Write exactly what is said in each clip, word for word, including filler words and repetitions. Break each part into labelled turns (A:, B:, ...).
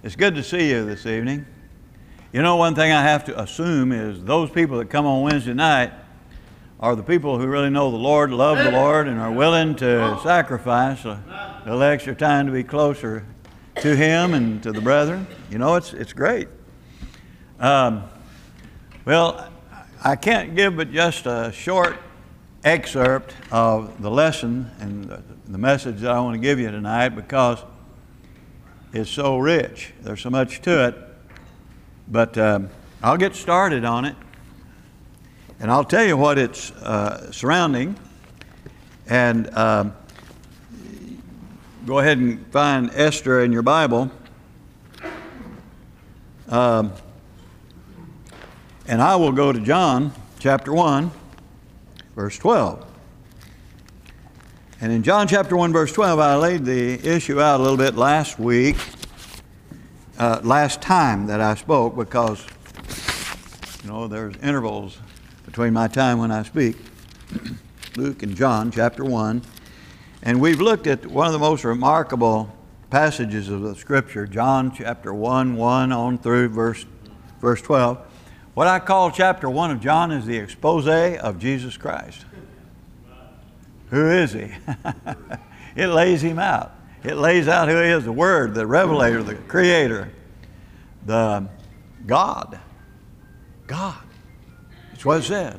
A: It's good to see you this evening. You know, one thing I have to assume is those people that come on Wednesday night are the people who really know the Lord, love the Lord, and are willing to sacrifice a little extra time to be closer to Him and to the brethren. You know, it's it's great. Um, well, I can't give but just a short excerpt of the lesson and the, the message that I want to give you tonight, because it's so rich. There's so much to it. But um, I'll get started on it, and I'll tell you what it's uh, surrounding. And um, go ahead and find Esther in your Bible. Um, and I will go to John chapter one, verse twelve. And in John chapter one, verse twelve, I laid the issue out a little bit last week, uh, last time that I spoke, because, you know, there's intervals between my time when I speak. Luke and John chapter one. And we've looked at one of the most remarkable passages of the Scripture, John chapter one, one on through verse, verse twelve. What I call chapter one of John is the expose of Jesus Christ. Who is He? It lays Him out. It lays out who He is, the Word, the Revelator, the Creator, the God. God. That's what it says.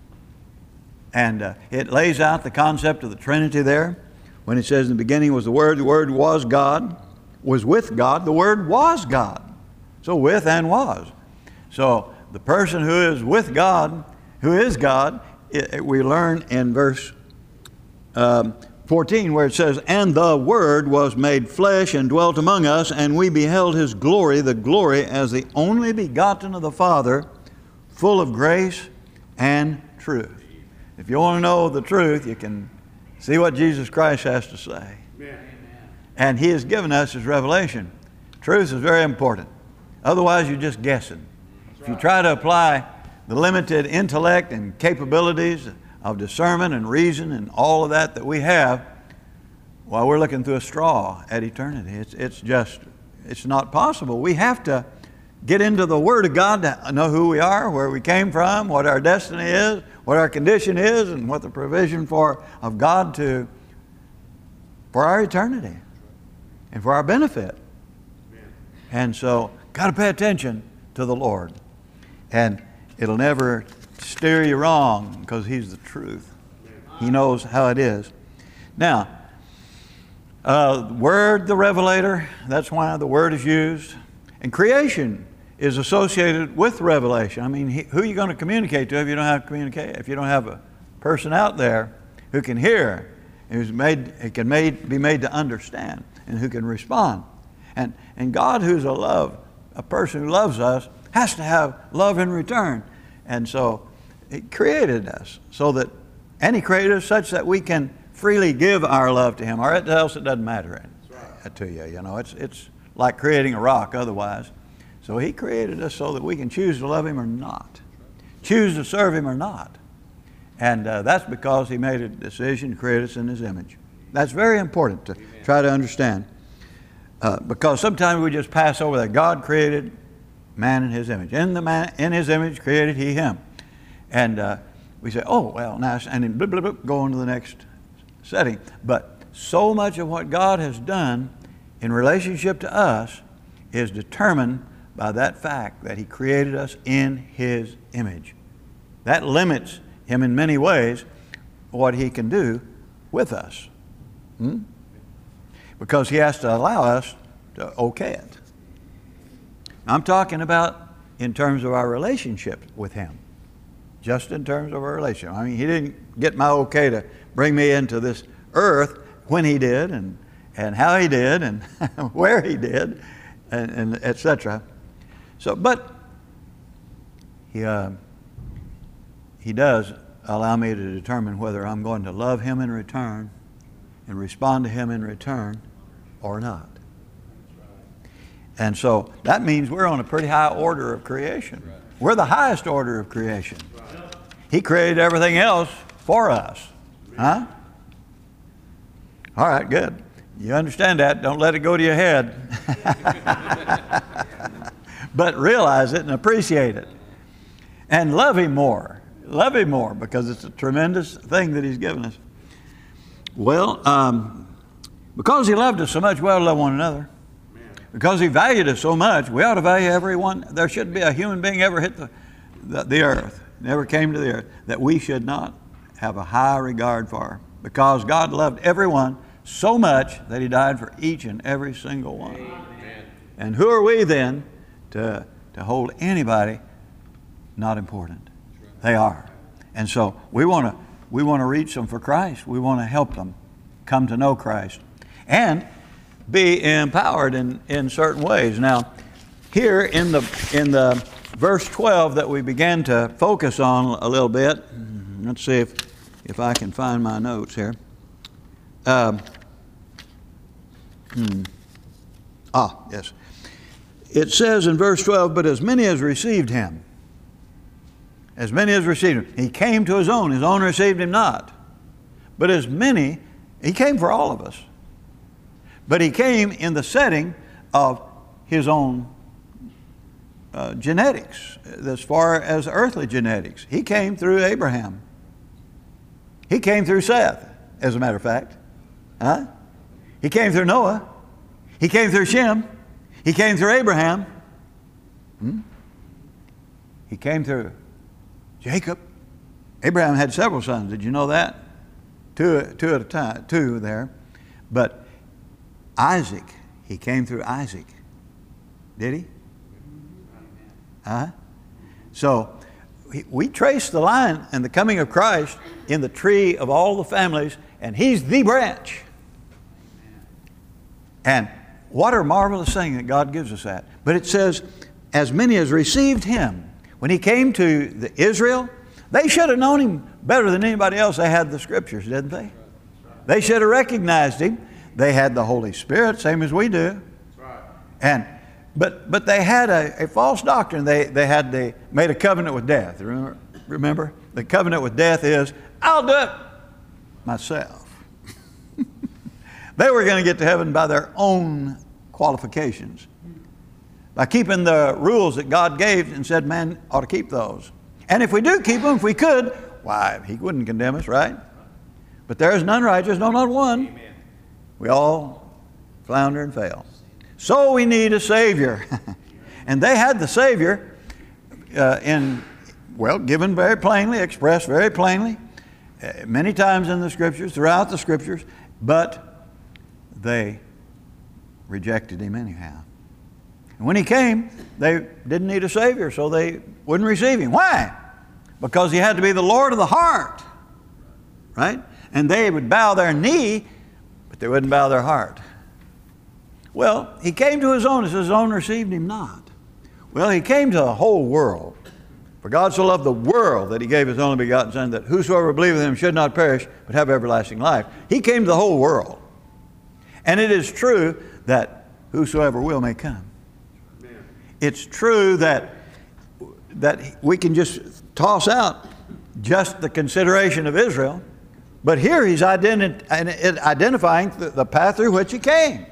A: And uh, it lays out the concept of the Trinity there. When it says in the beginning was the Word, the Word was God, was with God, the Word was God. So with and was. So the person who is with God, who is God, it, it, we learn in verse um, fourteen where it says, and the Word was made flesh and dwelt among us, and we beheld His glory, the glory as the only begotten of the Father, full of grace and truth. If you want to know the truth, you can see what Jesus Christ has to say. Amen. And He has given us His revelation. Truth is very important. Otherwise, you're just guessing. If you try to apply the limited intellect and capabilities of discernment and reason and all of that that we have, well, we're looking through a straw at eternity. It's, it's just, it's not possible. We have to get into the Word of God to know who we are, where we came from, what our destiny is, what our condition is, and what the provision for of God to for our eternity and for our benefit. And so, got to pay attention to the Lord, and it'll never steer you wrong, because He's the truth. He knows how it is. Now, uh, Word, the Revelator, that's why the Word is used. And creation is associated with revelation. I mean, he, who are you going to communicate to if you don't have to communicate? If you don't have a person out there who can hear, who's made, who can made, be made to understand, and who can respond. And and God, who's a love, a person who loves us, has to have love in return. And so He created us so that, and He created us such that we can freely give our love to Him, or else it doesn't matter right. to you. You know, it's it's like creating a rock otherwise. So He created us so that we can choose to love Him or not, choose to serve Him or not. And uh, that's because He made a decision to create us in His image. That's very important to Amen. Try to understand. Uh, because sometimes we just pass over that. God created man in His image. In the man, in His image created He him. And uh, we say, oh, well, now, and then blah, blah, blah, go on to the next setting. But so much of what God has done in relationship to us is determined by that fact that He created us in His image. That limits Him in many ways what He can do with us. Hmm? Because He has to allow us to okay it. I'm talking about in terms of our relationship with Him. Just in terms of our relationship. I mean, He didn't get my okay to bring me into this earth when He did, and, and how He did, and where He did, and, and et cetera. So, but he, uh, he does allow me to determine whether I'm going to love Him in return and respond to Him in return or not. And so that means we're on a pretty high order of creation. We're the highest order of creation. He created everything else for us. Huh? All right, good. You understand that? Don't let it go to your head. But realize it and appreciate it. And love Him more. Love Him more, because it's a tremendous thing that He's given us. Well, um, because He loved us so much, we ought to love one another. Because He valued us so much, we ought to value everyone. There shouldn't be a human being ever hit the, the, the earth, never came to the earth, that we should not have a high regard for. Because God loved everyone so much that He died for each and every single one. Amen. And who are we then to, to hold anybody not important? They are. And so we want to we want to reach them for Christ. We want to help them come to know Christ and be empowered in, in certain ways. Now, here in the in the verse twelve that we began to focus on a little bit, let's see if if I can find my notes here. Um, hmm. Ah, yes. It says in verse twelve, but as many as received Him, as many as received Him, He came to His own, His own received Him not. But as many, He came for all of us. But He came in the setting of His own uh, genetics, as far as earthly genetics. He came through Abraham. He came through Seth, as a matter of fact. Huh? He came through Noah. He came through Shem. He came through Abraham. Hmm? He came through Jacob. Abraham had several sons. Did you know that? Two, two at a time, two there. But Isaac, he came through Isaac. Did he? Huh? So we trace the line and the coming of Christ in the tree of all the families, and He's the branch. And what a marvelous thing that God gives us that. But it says, as many as received Him. When He came to the Israel, they should have known Him better than anybody else. They had the Scriptures, didn't they? They should have recognized Him. They had the Holy Spirit, same as we do. And but but they had a, a false doctrine. They they had they made a covenant with death. Remember? Remember? The covenant with death is, I'll do it myself. They were going to get to heaven by their own qualifications, by keeping the rules that God gave and said man ought to keep those. And if we do keep them, if we could, why, He wouldn't condemn us, right? But there is none righteous, no, not one. Amen. We all flounder and fail. So we need a Savior. And they had the Savior uh, in, well, given very plainly, expressed very plainly, uh, many times in the Scriptures, throughout the Scriptures, but they rejected Him anyhow. And when He came, they didn't need a Savior, so they wouldn't receive Him. Why? Because He had to be the Lord of the heart, right? And they would bow their knee, but they wouldn't bow their heart. Well, He came to His own, as His own received Him not. Well, He came to the whole world. For God so loved the world that He gave His only begotten Son, that whosoever believeth in Him should not perish, but have everlasting life. He came to the whole world. And it is true that whosoever will may come. Amen. It's true that, that we can just toss out just the consideration of Israel, but here He's identi- identifying the path through which He came.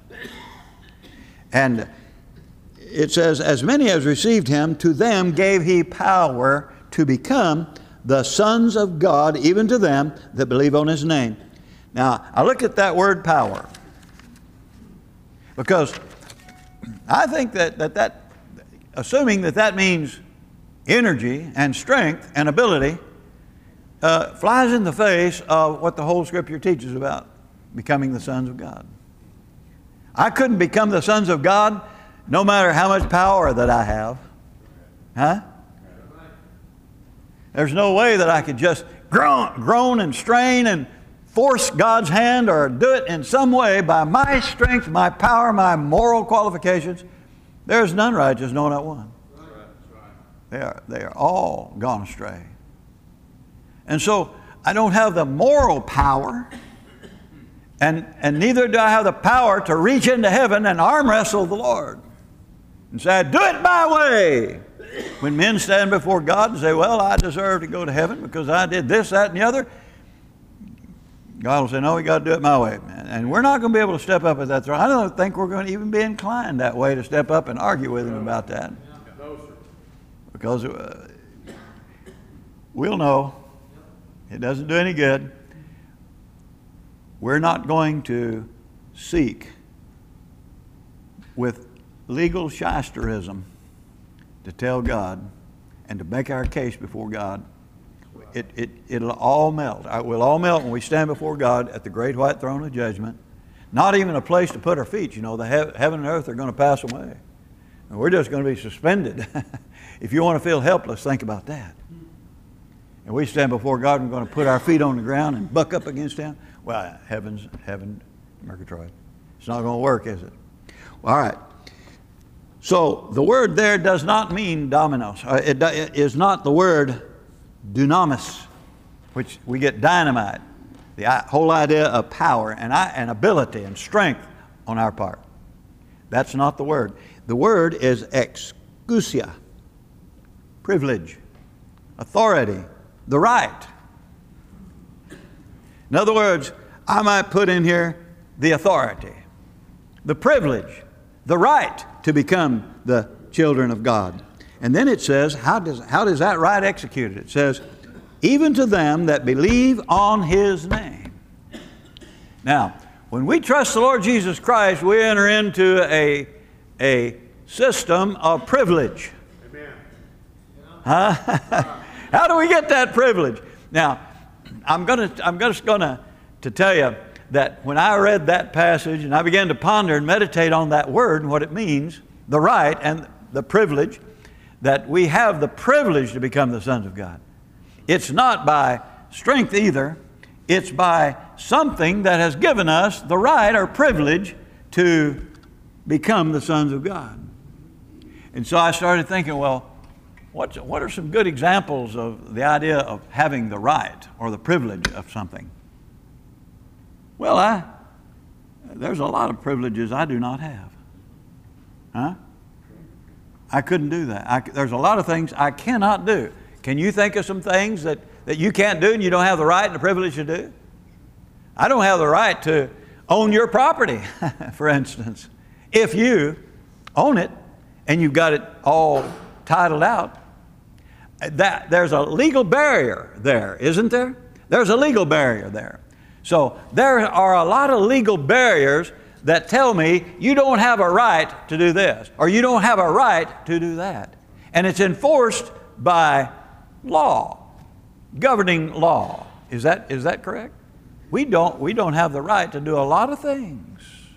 A: And it says, as many as received Him, to them gave He power to become the sons of God, even to them that believe on His name. Now, I look at that word power, because I think that, that that, assuming that that means energy and strength and ability, uh, flies in the face of what the whole Scripture teaches about becoming the sons of God. I couldn't become the sons of God no matter how much power that I have. Huh? There's no way that I could just groan, groan and strain and force God's hand or do it in some way by my strength, my power, my moral qualifications. There is none righteous, no, not one. They are, they are all gone astray. And so I don't have the moral power, and, and neither do I have the power to reach into heaven and arm wrestle the Lord and say, do it my way. When men stand before God and say, well, I deserve to go to heaven because I did this, that, and the other, God will say, no, we got to do it my way. And we're not going to be able to step up at that throne. I don't think we're going to even be inclined that way to step up and argue with him about that. Because uh, we'll know it doesn't do any good. We're not going to seek with legal shysterism to tell God and to make our case before God. It, it, it'll all melt. It will all melt when we stand before God at the great white throne of judgment. Not even a place to put our feet. You know, the he- heaven and earth are going to pass away. And we're just going to be suspended. If you want to feel helpless, think about that. And we stand before God and we're going to put our feet on the ground and buck up against Him. Well, heaven's, heaven, Murgatroyd. It's not going to work, is it? All right. So the word there does not mean dominos. Uh, it, it is not the word dunamis, which we get dynamite. The whole idea of power and, and ability and strength on our part. That's not the word. The word is exousia, privilege, authority, the right. In other words, I might put in here the authority, the privilege, the right to become the children of God. And then it says, how does, how does that right executed? It says, even to them that believe on His name. Now, when we trust the Lord Jesus Christ, we enter into a, a system of privilege.
B: Amen.
A: Huh? How do we get that privilege? Now, I'm gonna, I'm just gonna to tell you that when I read that passage and I began to ponder and meditate on that word and what it means, the right and the privilege, that we have the privilege to become the sons of God. It's not by strength either. It's by something that has given us the right or privilege to become the sons of God. And so I started thinking, well, what's, what are some good examples of the idea of having the right or the privilege of something? Well, I, there's a lot of privileges I do not have. Huh? I couldn't do that. I, there's a lot of things I cannot do. Can you think of some things that, that you can't do and you don't have the right and the privilege to do? I don't have the right to own your property, for instance. If you own it and you've got it all titled out, that, there's a legal barrier there, isn't there? There's a legal barrier there. So there are a lot of legal barriers that tell me you don't have a right to do this, or you don't have a right to do that. And it's enforced by law, governing law. Is that, is that correct? We don't, we don't have the right to do a lot of things.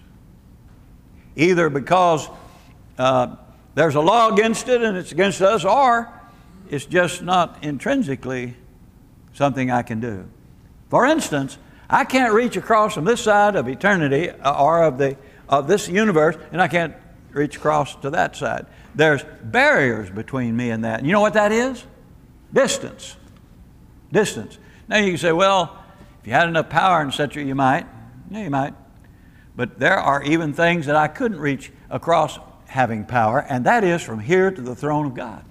A: Either because uh, there's a law against it and it's against us, or it's just not intrinsically something I can do. For instance, I can't reach across from this side of eternity or of, the, of this universe, and I can't reach across to that side. There's barriers between me and that. And you know what that is? Distance. Distance. Now you can say, well, if you had enough power and such, you might. Yeah, you might. But there are even things that I couldn't reach across having power, and that is from here to the throne of God.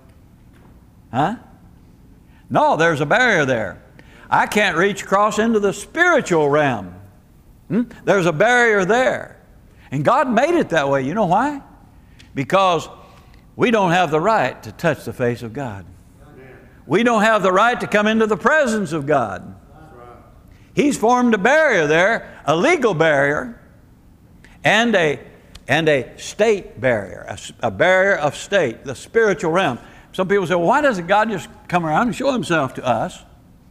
A: Huh? No, there's a barrier there. I can't reach across into the spiritual realm. Hmm? There's a barrier there. And God made it that way. You know why? Because we don't have the right to touch the face of God. Amen. We don't have the right to come into the presence of God. That's right. He's formed a barrier there, a legal barrier, and a, and a state barrier, a, a barrier of state, the spiritual realm. Some people say, well, why doesn't God just come around and show Himself to us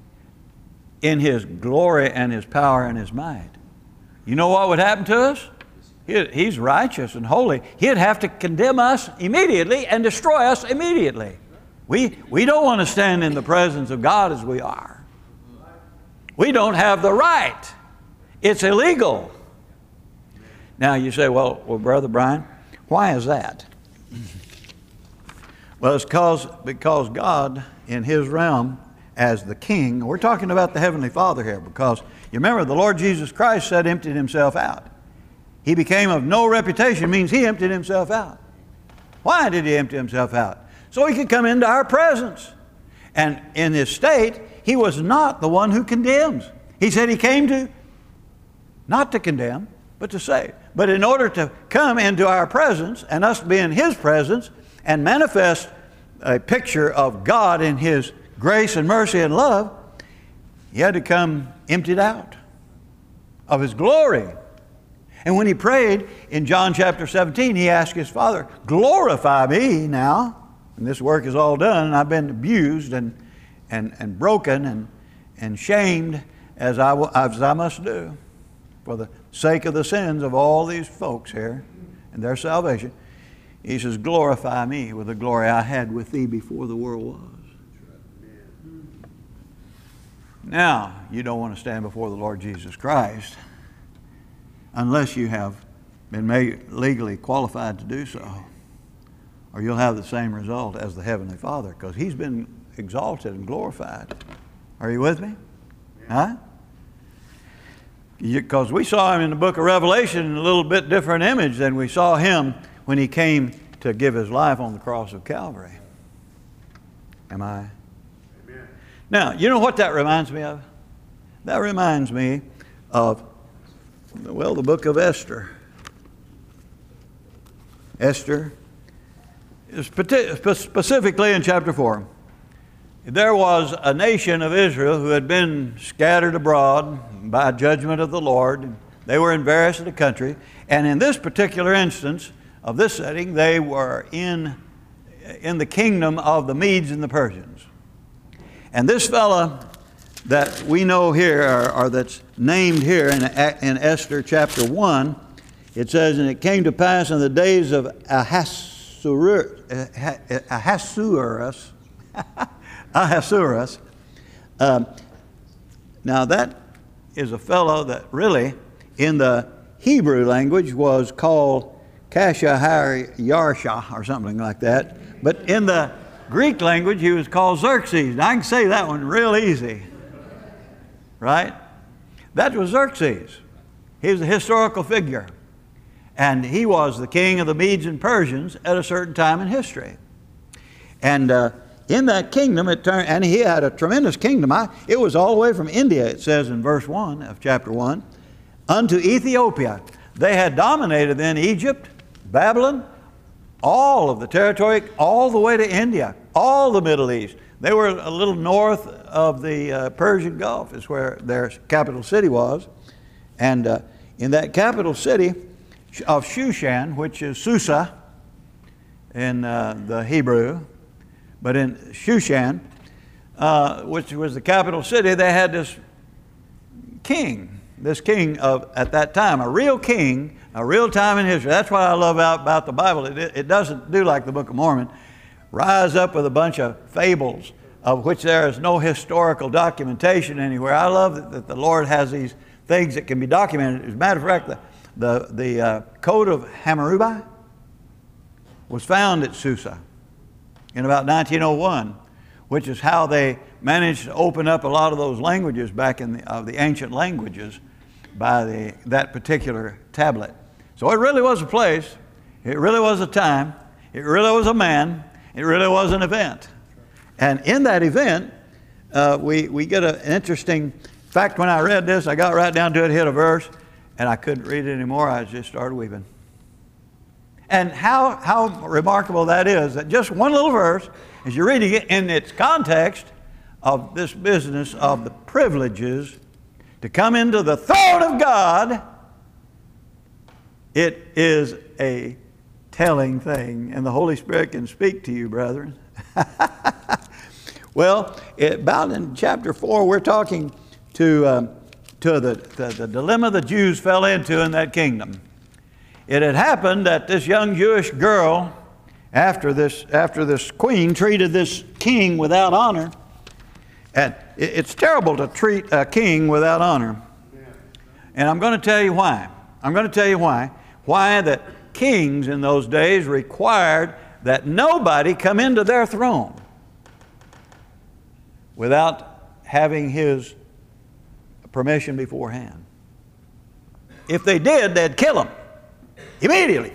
A: in His glory and His power and His might? You know what would happen to us? He, he's righteous and holy. He'd have to condemn us immediately and destroy us immediately. We, we don't want to stand in the presence of God as we are. We don't have the right. It's illegal. Now you say, well, well, Brother Brian, why is that? Well, it's because, because God in His realm as the King, we're talking about the Heavenly Father here, because you remember the Lord Jesus Christ said emptied Himself out. He became of no reputation means He emptied Himself out. Why did He empty Himself out? So He could come into our presence. And in His state, He was not the one who condemns. He said he came to, not to condemn, but to save. But in order to come into our presence and us be in His presence and manifest a picture of God in His grace and mercy and love, He had to come emptied out of His glory. And when He prayed in John chapter seventeen, He asked His Father, glorify me now. And this work is all done, and I've been abused and, and, and broken and, and shamed as I, will, as I must do for the sake of the sins of all these folks here and their salvation. He says, glorify me with the glory I had with thee before the world was. Now, you don't want to stand before the Lord Jesus Christ unless you have been made legally qualified to do so, or you'll have the same result as the Heavenly Father, because He's been exalted and glorified. Are you with me? Huh? Because we saw Him in the book of Revelation in a little bit different image than we saw Him when He came to give His life on the cross of Calvary. Am I? Amen. Now, you know what that reminds me of? That reminds me of, well, the book of Esther. Esther, specifically in chapter four. There was a nation of Israel who had been scattered abroad by judgment of the Lord. They were in various of the country. And in this particular instance of this setting, they were in, in the kingdom of the Medes and the Persians. And this fellow that we know here, or, or that's named here in, in Esther chapter one, it says, and it came to pass in the days of Ahasuerus, Ahasuerus, Ahasuerus. Um, now that is a fellow that really in the Hebrew language was called Kashahar Yarsha or something like that. But in the Greek language he was called Xerxes. Now I can say that one real easy. Right? That was Xerxes. He was a historical figure. And he was the king of the Medes and Persians at a certain time in history. And uh, in that kingdom, it turned, and he had a tremendous kingdom. I, it was all the way from India, it says in verse one of chapter one, unto Ethiopia. They had dominated then Egypt, Babylon, all of the territory, all the way to India, all the Middle East. They were a little north of the uh, Persian Gulf is where their capital city was. And uh, in that capital city of Shushan, which is Susa in uh, the Hebrew, but in Shushan, uh, which was the capital city, they had this king, this king of, at that time, a real king, a real time in history. That's what I love about, about the Bible. It, it doesn't do like the Book of Mormon, rise up with a bunch of fables of which there is no historical documentation anywhere. I love that, that the Lord has these things that can be documented. As a matter of fact, the, the, the uh, Code of Hammurabi was found at Susa in about nineteen oh one, which is how they managed to open up a lot of those languages back in the, of the ancient languages by the, that particular tablet. So it really was a place, it really was a time, it really was a man, it really was an event. And in that event, uh, we, we get a, an interesting, in fact, when I read this, I got right down to it, hit a verse, and I couldn't read it anymore. I just started weeping. And how, how remarkable that is, that just one little verse, as you're reading it in its context of this business of the privileges to come into the throne of God, it is a telling thing, and the Holy Spirit can speak to you, brethren. Well, it, about in chapter four, we're talking to, um, to the, the, the dilemma the Jews fell into in that kingdom. It had happened that this young Jewish girl, after this, after this queen treated this king without honor, and it, it's terrible to treat a king without honor. And I'm going to tell you why. I'm going to tell you why. Why that kings in those days required that nobody come into their throne without having his permission beforehand. If they did, they'd kill him immediately.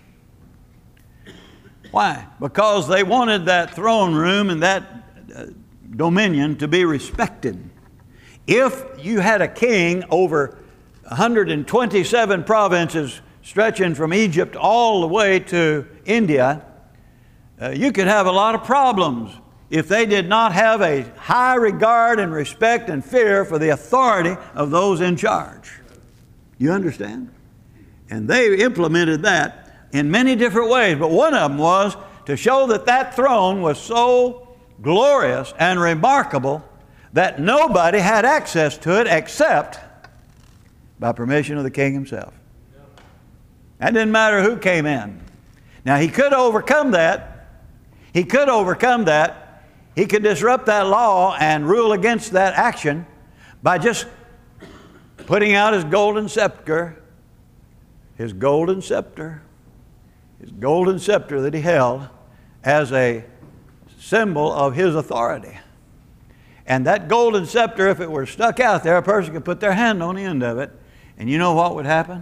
A: Why? Because they wanted that throne room and that uh, dominion to be respected. If you had a king over one hundred twenty-seven provinces stretching from Egypt all the way to India, uh, you could have a lot of problems if they did not have a high regard and respect and fear for the authority of those in charge. You understand? And they implemented that in many different ways, but one of them was to show that that throne was so glorious and remarkable that nobody had access to it except by permission of the king himself. That didn't matter who came in. Now, he could overcome that. He could overcome that. He could disrupt that law and rule against that action by just putting out his golden scepter, his golden scepter, his golden scepter that he held as a symbol of his authority. And that golden scepter, if it were stuck out there, a person could put their hand on the end of it, and you know what would happen?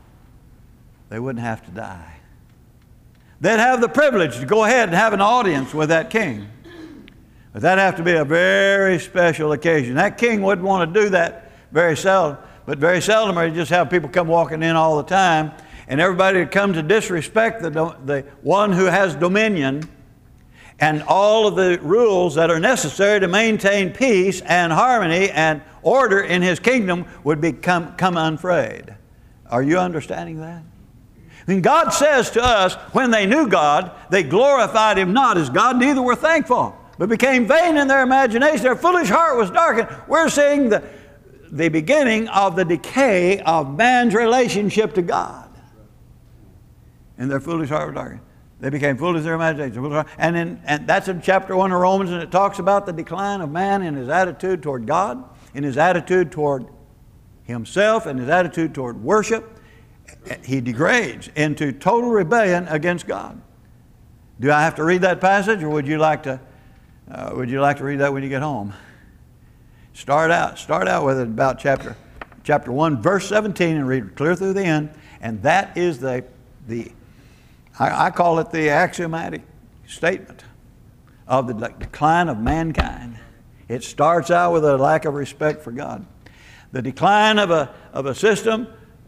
A: They wouldn't have to die. They'd have the privilege to go ahead and have an audience with that king. But that'd have to be a very special occasion. That king wouldn't want to do that very seldom, but very seldom, or he'd just have people come walking in all the time, and everybody would come to disrespect the, the one who has dominion and all of the rules that are necessary to maintain peace and harmony and order in his kingdom would become come unfrayed. Are you understanding that? And God says to us, when they knew God, they glorified Him not as God, neither were thankful, but became vain in their imagination. Their foolish heart was darkened. We're seeing the, the beginning of the decay of man's relationship to God. And their foolish heart was darkened. They became foolish in their imagination. And, in, and that's in chapter one of Romans, and it talks about the decline of man in his attitude toward God, in his attitude toward himself, and his attitude toward worship. He degrades into total rebellion against God. Do I have to read that passage, or would you like to, uh, would you like to read that when you get home? Start out, start out with it about chapter, chapter one, verse seventeen, and read clear through the end. And that is the, the I, I call it the axiomatic statement of the decline of mankind. It starts out with a lack of respect for God. The decline of a, of a system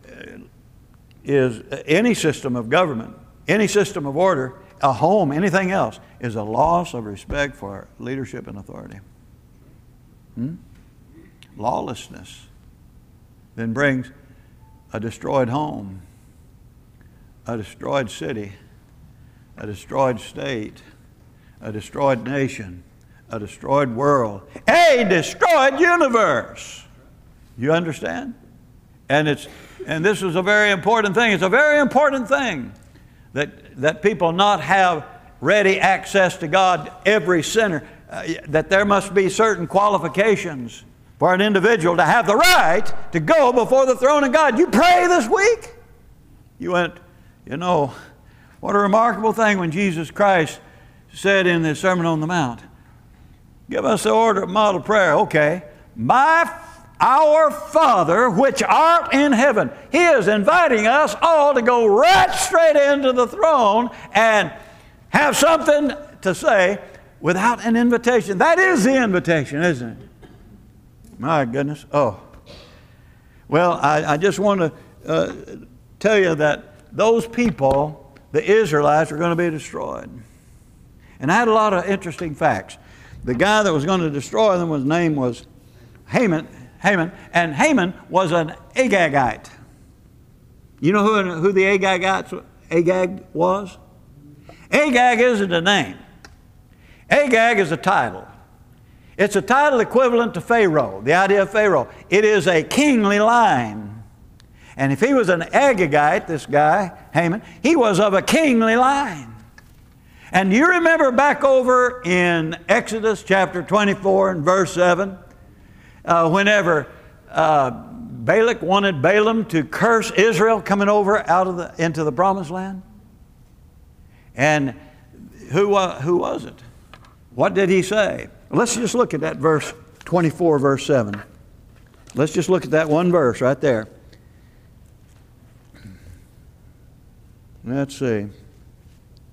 A: is any system of government, any system of order, a home, anything else, is a loss of respect for leadership and authority. Hmm? Lawlessness then brings a destroyed home, a destroyed city, a destroyed state, a destroyed nation, a destroyed world, a destroyed universe. You understand? And it's and this is a very important thing. It's a very important thing that that people not have ready access to God, every sinner, uh, that there must be certain qualifications for an individual to have the right to go before the throne of God. You pray this week? You went, you know, what a remarkable thing when Jesus Christ said in the Sermon on the Mount, give us the order of model prayer. Okay. My, our Father, which art in heaven. He is inviting us all to go right straight into the throne and have something to say without an invitation. That is the invitation, isn't it? My goodness. Oh. Well, I, I just want to uh, tell you that those people, the Israelites, are going to be destroyed. And I had a lot of interesting facts. The guy that was going to destroy them, his name was Haman, Haman, and Haman was an Agagite. You know who, who the Agagites, Agag was? Agag isn't a name. Agag is a title. It's a title equivalent to Pharaoh, the idea of Pharaoh. It is a kingly line. And if he was an Agagite, this guy, Haman, he was of a kingly line. And you remember back over in Exodus chapter twenty-four and verse seven, uh, whenever uh, Balak wanted Balaam to curse Israel coming over out of the, into the promised land? And who, uh, who was it? What did he say? Let's just look at that verse twenty-four, verse seven. Let's just look at that one verse right there. Let's see.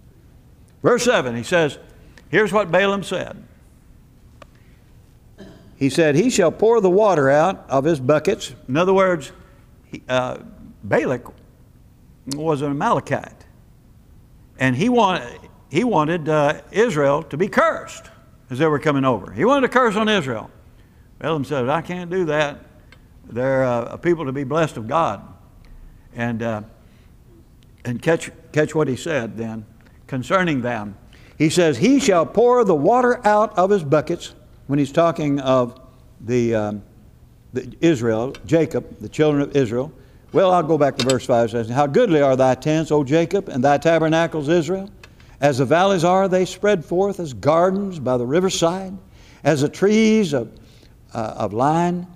A: Verse seven, he says, here's what Balaam said. he said, he shall pour the water out of his buckets. In other words, he, uh, Balak was an Amalekite. And he wanted, he wanted uh, Israel to be cursed as they were coming over. He wanted to curse on Israel. Balaam said, I can't do that. They're uh, a people to be blessed of God. And, uh, and catch, catch what he said then concerning them. He says, he shall pour the water out of his buckets, when he's talking of the, um, the Israel, Jacob, the children of Israel. Well, I'll go back to verse five. It says, how goodly are thy tents, O Jacob, and thy tabernacles, Israel. As the valleys are, they spread forth as gardens by the riverside, as the trees of, uh, of line,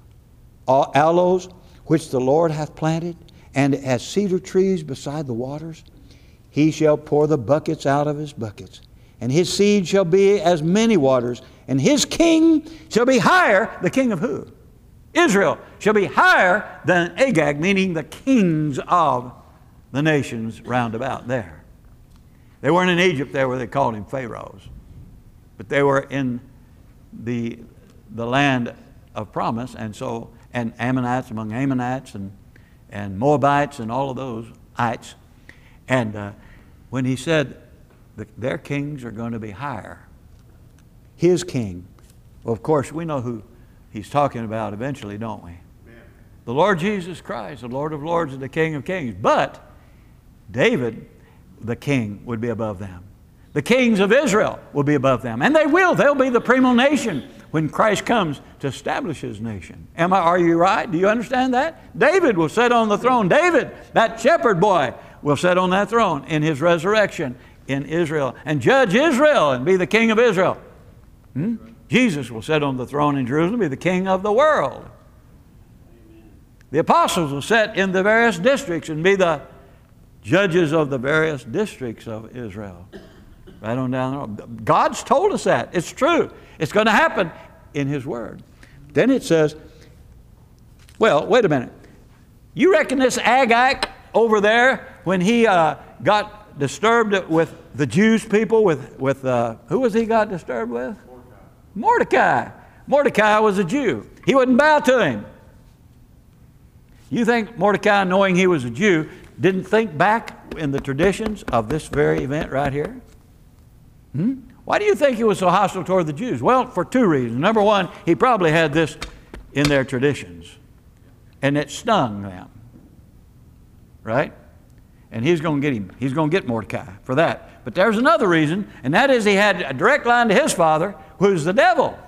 A: aloes, which the Lord hath planted, and as cedar trees beside the waters. He shall pour the buckets out of his buckets, and his seed shall be as many waters, and his king shall be higher. The king of who? Israel shall be higher than Agag, meaning the kings of the nations round about there. They weren't in Egypt there where they called him pharaohs, but they were in the, the land of promise, and so, and Ammonites among Ammonites, and, and Moabites, and all of those ites. And uh, when he said that their kings are going to be higher, his king, well, of course, we know who he's talking about eventually, don't we? Amen. The Lord Jesus Christ, the Lord of lords and the King of kings. But David, the king, would be above them. The kings of Israel will be above them. And they will. They'll be the primo nation when Christ comes to establish his nation. Am I, are you right? Do you understand that? David will sit on the throne. David, that shepherd boy, will sit on that throne in his resurrection in Israel and judge Israel and be the king of Israel. Hmm? Jesus will sit on the throne in Jerusalem, be the king of the world. Amen. The apostles will sit in the various districts and be the judges of the various districts of Israel. Right on down the road. God's told us that. It's true. It's going to happen in his word. Then it says, well, wait a minute. You reckon this Agag over there, when he uh, got disturbed with the Jews people, with, with uh, who was he got disturbed with? Mordecai. Mordecai was a Jew. He wouldn't bow to him. You think Mordecai, knowing he was a Jew, didn't think back in the traditions of this very event right here? Hmm? Why do you think he was so hostile toward the Jews? Well, for two reasons. Number one, he probably had this in their traditions, and it stung them. Right? And he's going to get him. He's going to get Mordecai for that. But there's another reason, and that is he had a direct line to his father, who's the devil.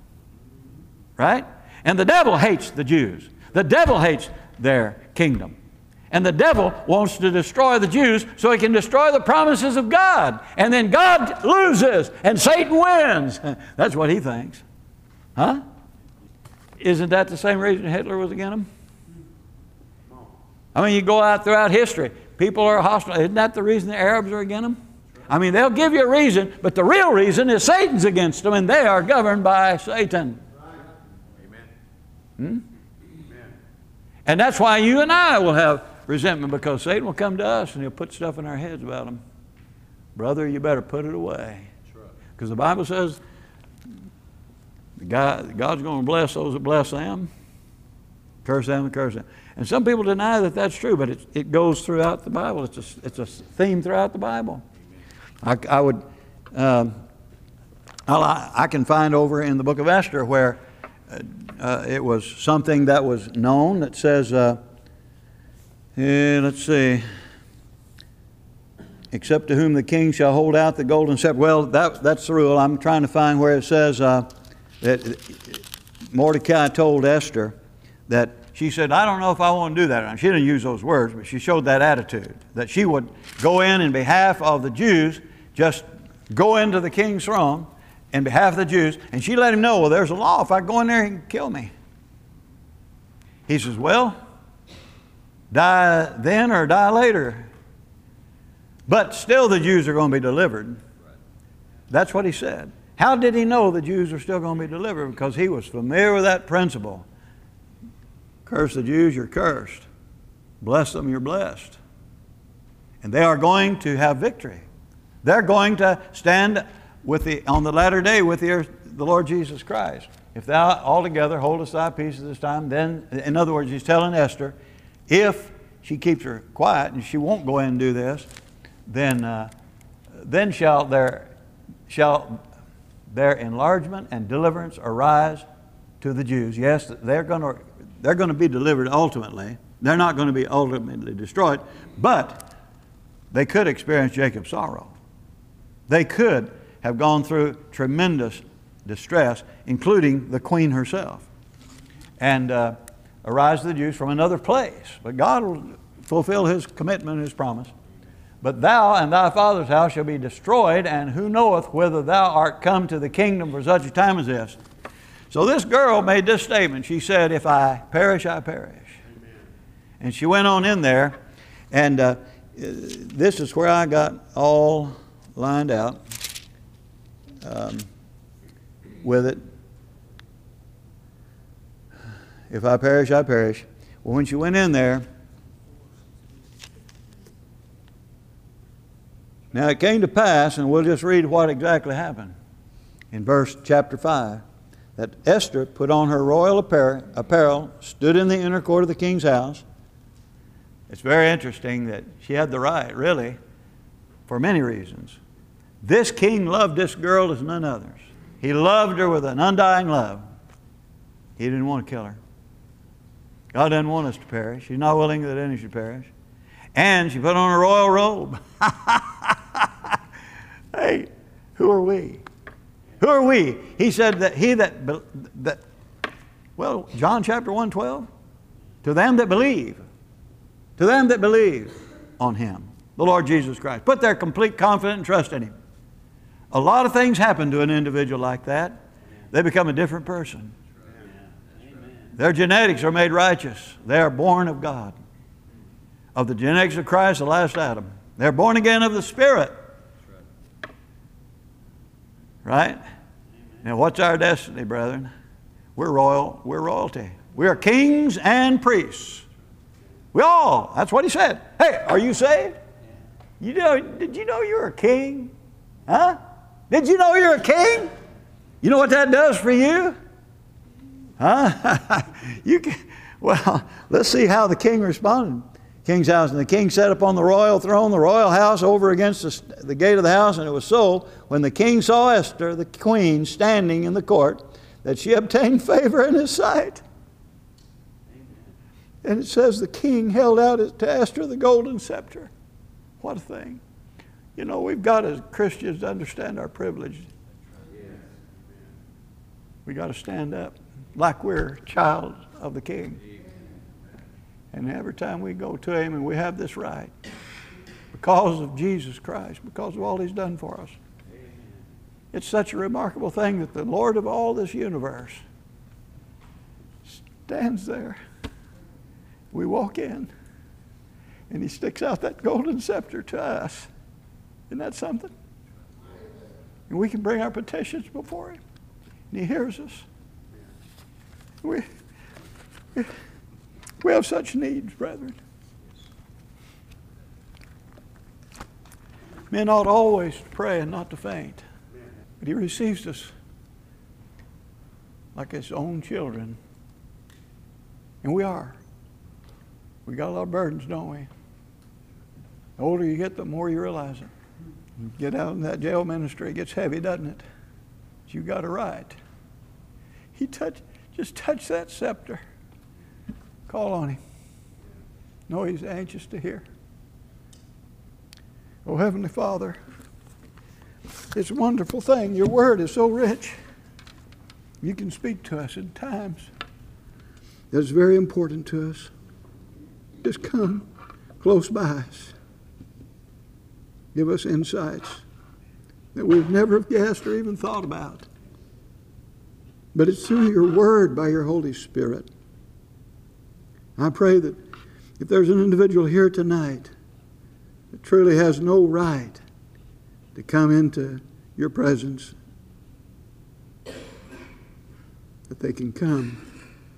A: Right? And the devil hates the Jews. The devil hates their kingdom. And the devil wants to destroy the Jews so he can destroy the promises of God. And then God loses and Satan wins. That's what he thinks. Huh? Isn't that the same reason Hitler was against him? I mean, you go out throughout history. People are hostile. Isn't that the reason the Arabs are against them? I mean, they'll give you a reason, but the real reason is Satan's against them, and they are governed by Satan.
B: Amen.
A: Hmm?
B: Amen.
A: And that's why you and I will have resentment, because Satan will come to us and he'll put stuff in our heads about them. Brother, you better put it away. Because the Bible says God, God's going to bless those that bless them, curse them and curse them. And some people deny that that's true, but it, it goes throughout the Bible. It's a, it's a theme throughout the Bible. I, I would, um, I, I can find over in the book of Esther where uh, uh, it was something that was known that says, uh, eh, let's see, except to whom the king shall hold out the golden scepter. Well, that, that's the rule. I'm trying to find where it says uh, that Mordecai told Esther that she said, I don't know if I want to do that. She didn't use those words, but she showed that attitude, that she would go in in behalf of the Jews, just go into the king's throne in behalf of the Jews, and she let him know, well, there's a law. If I go in there, he can kill me. He says, well, die then or die later. But still the Jews are going to be delivered. That's what he said. How did he know the Jews are still going to be delivered? Because he was familiar with that principle. Curse the Jews, you're cursed. Bless them, you're blessed. And they are going to have victory. They're going to stand with the, on the latter day with the, the Lord Jesus Christ. if thou altogether holdest thy peace at this time, then, in other words, he's telling Esther, if she keeps her quiet and she won't go in and do this, then, uh, then shall there, shall their enlargement and deliverance arise to the Jews. Yes, they're going to, they're going to be delivered ultimately. They're not going to be ultimately destroyed, but they could experience Jacob's sorrow. They could have gone through tremendous distress, including the queen herself, and uh, arise to the Jews from another place. But God will fulfill His commitment and His promise. But thou and thy father's house shall be destroyed, and who knoweth whether thou art come to the kingdom for such a time as this? So this girl made this statement. She said, if I perish, I perish. Amen. And she went on in there, and uh, this is where I got all lined out um, with it. If I perish, I perish. Well, when she went in there, now it came to pass, and we'll just read what exactly happened in verse chapter five, that Esther put on her royal apparel, stood in the inner court of the king's house. It's very interesting that she had the right, really, for many reasons. This king loved this girl as none others. He loved her with an undying love. He didn't want to kill her. God doesn't want us to perish. He's not willing that any should perish. And she put on a royal robe. Hey, who are we? Who are we? He said that he that, that well, John chapter one twelve, to them that believe, to them that believe on Him, the Lord Jesus Christ. Put their complete confidence and trust in Him. A lot of things happen to an individual like that. They become a different person. Their genetics are made righteous. They are born of God. Of the genetics of Christ, the last Adam. They're born again of the Spirit. Right? Now what's our destiny, brethren? We're royal, we're royalty. We are kings and priests. We all, that's what he said. Hey, are you saved? You know, did you know you're a king? Huh? Did you know you're a king? You know what that does for you? Huh? you can, well, let's see how the king responded. King's house. And the king sat upon the royal throne, the royal house over against the, the gate of the house. And it was so, when the king saw Esther, the queen, standing in the court, that she obtained favor in his sight. Amen. And it says the king held out to Esther the golden scepter. What a thing. You know, we've got as Christians to understand our privilege. We got to stand up like we're child of the king. And every time we go to Him and we have this right, because of Jesus Christ, because of all He's done for us. Amen. It's such a remarkable thing that the Lord of all this universe stands there. We walk in and He sticks out that golden scepter to us. Isn't that something? And we can bring our petitions before Him. And He hears us. We... we We have such needs, brethren. Men ought always to pray and not to faint. But He receives us like His own children. And we are. We got a lot of burdens, don't we? The older you get, the more you realize it. You get out in that jail ministry, it gets heavy, doesn't it? But you got it right. He touch, just touch that scepter. Call on Him. Know He's anxious to hear. Oh, Heavenly Father, it's a wonderful thing. Your Word is so rich. You can speak to us in times that's very important to us. Just come close by us. Give us insights that we've never guessed or even thought about. But it's through your Word, by your Holy Spirit. I pray that if there's an individual here tonight that truly has no right to come into your presence, that they can come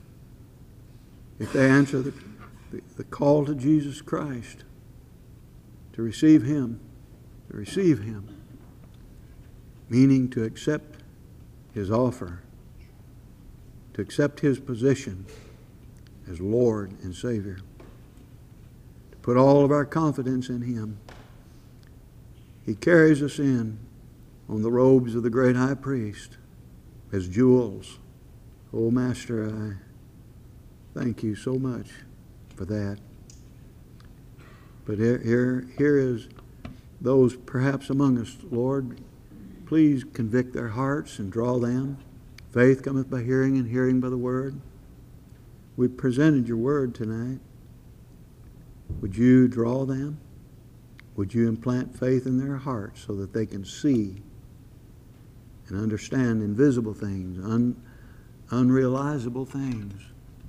A: if they answer the, the, the call to Jesus Christ, to receive Him, to receive Him, meaning to accept His offer to accept His position as Lord and Savior, to put all of our confidence in Him. He carries us in on the robes of the great high priest as jewels. Oh, Master, I thank you so much for that. But here, here, here is those perhaps among us, Lord. Please convict their hearts and draw them. Faith cometh by hearing, and hearing by the word. We presented your word tonight. Would you draw them? Would you implant faith in their hearts so that they can see and understand invisible things, un, unrealizable things,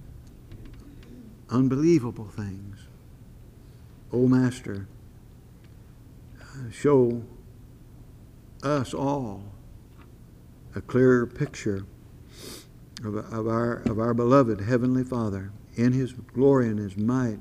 A: unbelievable things? Oh, Master, show us all a clearer picture of, of, our, of our beloved Heavenly Father in His glory and His might,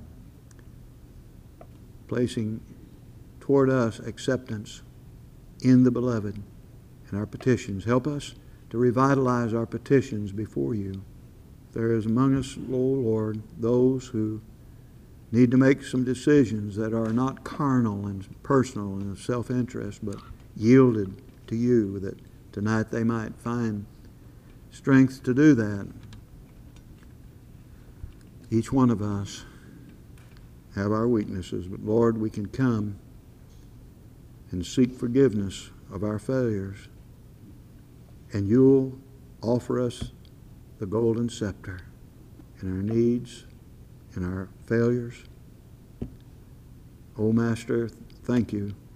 A: placing toward us acceptance in the beloved and our petitions. Help us to revitalize our petitions before you. There is among us, oh Lord, those who need to make some decisions that are not carnal and personal and of self-interest, but yielded to you, that tonight they might find strength to do that. Each one of us have our weaknesses, but Lord, we can come and seek forgiveness of our failures, and you'll offer us the golden scepter in our needs, in our failures. Oh, Master, thank you